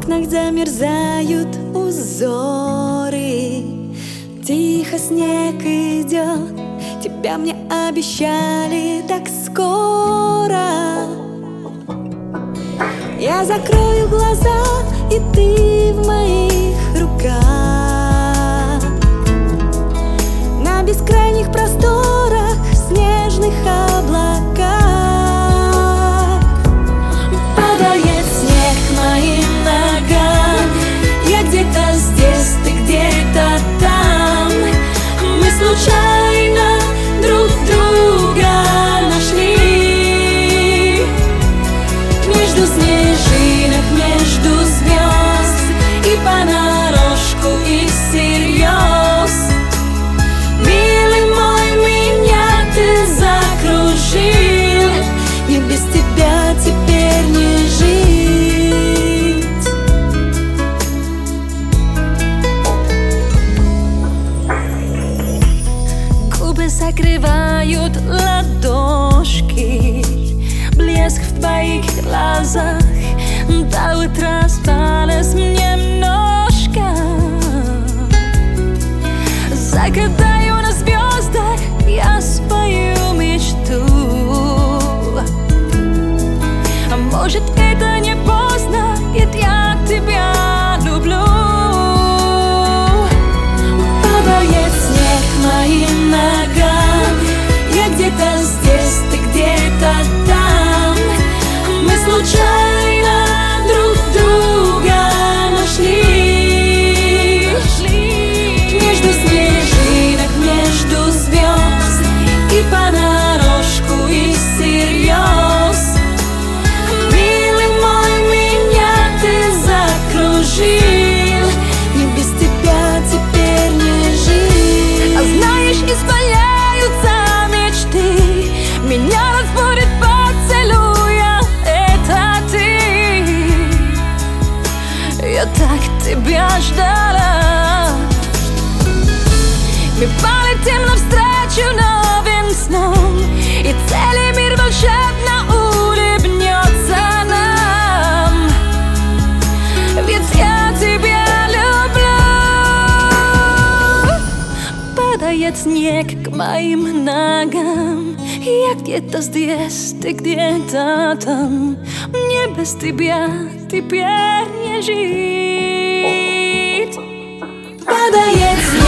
окнах замерзают узоры. Тихо снег идет, тебя мне обещали так скоро. Я закрою глаза, и ты в моих руках. На бескрайних просторах, снежных облаках падает снег к моим ногам. Я где-то здесь, ты где-то там. Мы случайно друг друга нашли между снежинок, между звезд, и понарошку, и всерьез. Милый мой, меня ты закружил, мне без тебя теперь не жить. Губы закрывают ладошки, блеск в твоих глазах до утра осталось немножко. Загадаю на звездах я свою мечту. А может, это не поздно, ведь я тебя люблю. Падает снег к моим ногам. Я где-то здесь, ты где-то там. Мы случайно друг друга нашли между снежинок, между звезд, и понарошку, и всерьез. Милый мой, меня ты закружил, мне без тебя теперь не жить. А знаешь, исполняются мечты, меня разбудит поцелуя, это ты. Я так тебя ждала. Мы полетим навстречу новым сном, и целый мир волшебно улыбнется нам, ведь я тебя люблю. Падает снег к моим ногам. Я где-то здесь, ты где-то там. Мне без тебя теперь не жить. Падает снег